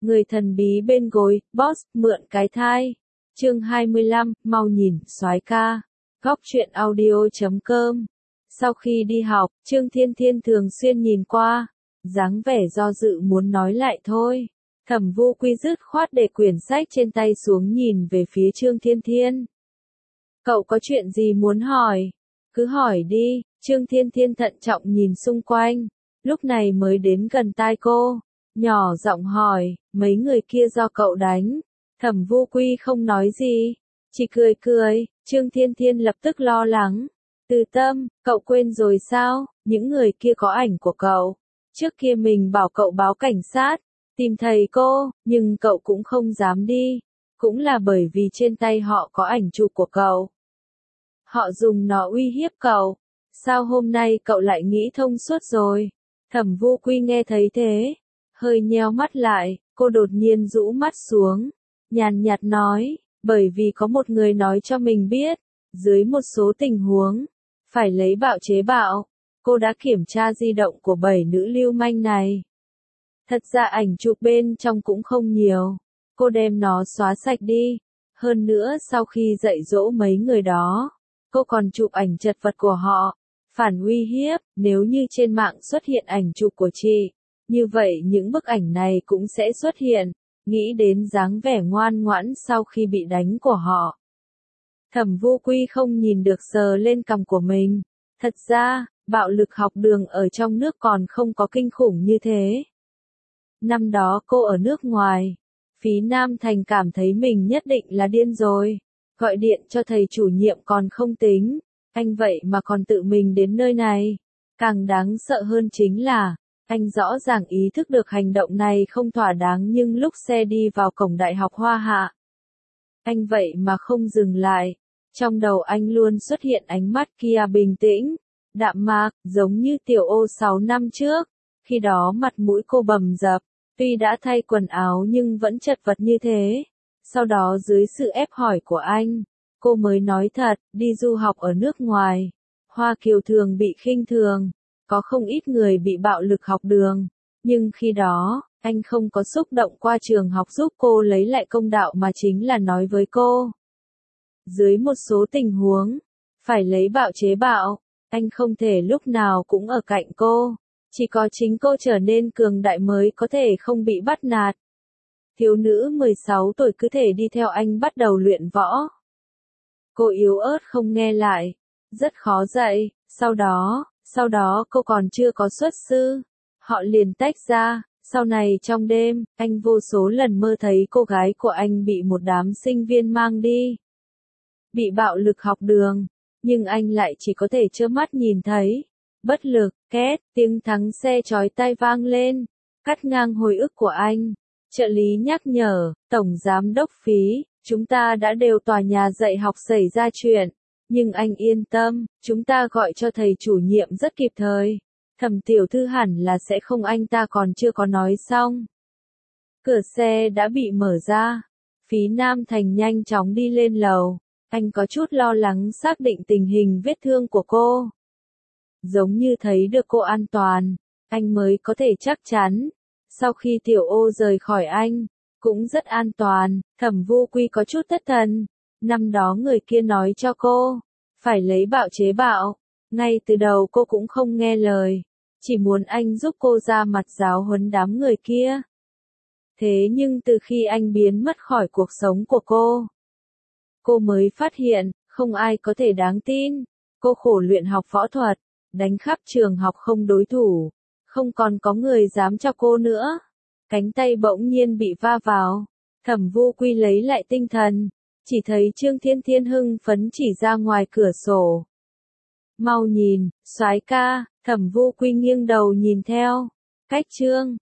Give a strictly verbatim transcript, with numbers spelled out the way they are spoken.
Người thần bí bên gối, boss, mượn cái thai. Chương hai mươi lăm, mau nhìn, soái ca. Góc truyện audio chấm com. Sau khi đi học, Trương Thiên Thiên thường xuyên nhìn qua, dáng vẻ do dự muốn nói lại thôi. Thẩm Vô Quy dứt khoát để quyển sách trên tay xuống nhìn về phía Trương Thiên Thiên. Cậu có chuyện gì muốn hỏi? Cứ hỏi đi. Trương Thiên Thiên thận trọng nhìn xung quanh, lúc này mới đến gần tai cô, nhỏ giọng hỏi, mấy người kia do cậu đánh? Thẩm Vô Quy không nói gì, chỉ cười cười. Trương Thiên Thiên lập tức lo lắng. Từ Tâm, cậu quên rồi sao? Những người kia có ảnh của cậu. Trước kia mình bảo cậu báo cảnh sát, tìm thầy cô, nhưng cậu cũng không dám đi. Cũng là bởi vì trên tay họ có ảnh chụp của cậu. Họ dùng nó uy hiếp cậu. Sao hôm nay cậu lại nghĩ thông suốt rồi? Thẩm Vô Quy nghe thấy thế, hơi nheo mắt lại, cô đột nhiên rũ mắt xuống, nhàn nhạt nói, bởi vì có một người nói cho mình biết, dưới một số tình huống, phải lấy bạo chế bạo. Cô đã kiểm tra di động của bảy nữ lưu manh này. Thật ra ảnh chụp bên trong cũng không nhiều, cô đem nó xóa sạch đi. Hơn nữa sau khi dạy dỗ mấy người đó, cô còn chụp ảnh chật vật của họ. Phản uy hiếp, nếu như trên mạng xuất hiện ảnh chụp của chị, như vậy những bức ảnh này cũng sẽ xuất hiện, nghĩ đến dáng vẻ ngoan ngoãn sau khi bị đánh của họ. Thẩm Vô Quy không nhìn được sờ lên cằm của mình. Thật ra, bạo lực học đường ở trong nước còn không có kinh khủng như thế. Năm đó cô ở nước ngoài, Phí Nam Thành cảm thấy mình nhất định là điên rồi, gọi điện cho thầy chủ nhiệm còn không tính. Anh vậy mà còn tự mình đến nơi này. Càng đáng sợ hơn chính là, anh rõ ràng ý thức được hành động này không thỏa đáng nhưng lúc xe đi vào cổng Đại học Hoa Hạ, anh vậy mà không dừng lại. Trong đầu anh luôn xuất hiện ánh mắt kia bình tĩnh, đạm mạc, giống như Tiểu Ô sáu năm trước. Khi đó mặt mũi cô bầm dập, tuy đã thay quần áo nhưng vẫn chật vật như thế. Sau đó dưới sự ép hỏi của anh, cô mới nói thật, đi du học ở nước ngoài, Hoa Kiều thường bị khinh thường, có không ít người bị bạo lực học đường, nhưng khi đó, anh không có xúc động qua trường học giúp cô lấy lại công đạo mà chính là nói với cô. Dưới một số tình huống, phải lấy bạo chế bạo, anh không thể lúc nào cũng ở cạnh cô, chỉ có chính cô trở nên cường đại mới có thể không bị bắt nạt. Thiếu nữ mười sáu tuổi cứ thể đi theo anh bắt đầu luyện võ. Cô yếu ớt không nghe lại, rất khó dạy, sau đó, sau đó cô còn chưa có xuất sư, họ liền tách ra. Sau này trong đêm, anh vô số lần mơ thấy cô gái của anh bị một đám sinh viên mang đi. Bị bạo lực học đường, nhưng anh lại chỉ có thể trơ mắt nhìn thấy. Bất lực, két, tiếng thắng xe chói tai vang lên, cắt ngang hồi ức của anh. Trợ lý nhắc nhở, Tổng Giám đốc Phí, chúng ta đã đều tòa nhà dạy học xảy ra chuyện, nhưng anh yên tâm, chúng ta gọi cho thầy chủ nhiệm rất kịp thời. Thẩm tiểu thư hẳn là sẽ không, anh ta còn chưa có nói xong. Cửa xe đã bị mở ra, Phí Nam Thành nhanh chóng đi lên lầu, anh có chút lo lắng xác định tình hình vết thương của cô. Giống như thấy được cô an toàn, anh mới có thể chắc chắn. Sau khi Tiểu Ô rời khỏi anh, cũng rất an toàn. Thẩm Vô Quy có chút thất thần. Năm đó người kia nói cho cô, phải lấy bạo chế bạo. Ngay từ đầu cô cũng không nghe lời, chỉ muốn anh giúp cô ra mặt giáo huấn đám người kia. Thế nhưng từ khi anh biến mất khỏi cuộc sống của cô, cô mới phát hiện, không ai có thể đáng tin. Cô khổ luyện học võ thuật, đánh khắp trường học không đối thủ, không còn có người dám cho cô nữa. Cánh tay bỗng nhiên bị va vào, Thẩm Vô Quy lấy lại tinh thần, chỉ thấy Trương Thiên Thiên hưng phấn chỉ ra ngoài cửa sổ. Mau nhìn, soái ca. Thẩm Vô Quy nghiêng đầu nhìn theo. Cách Trương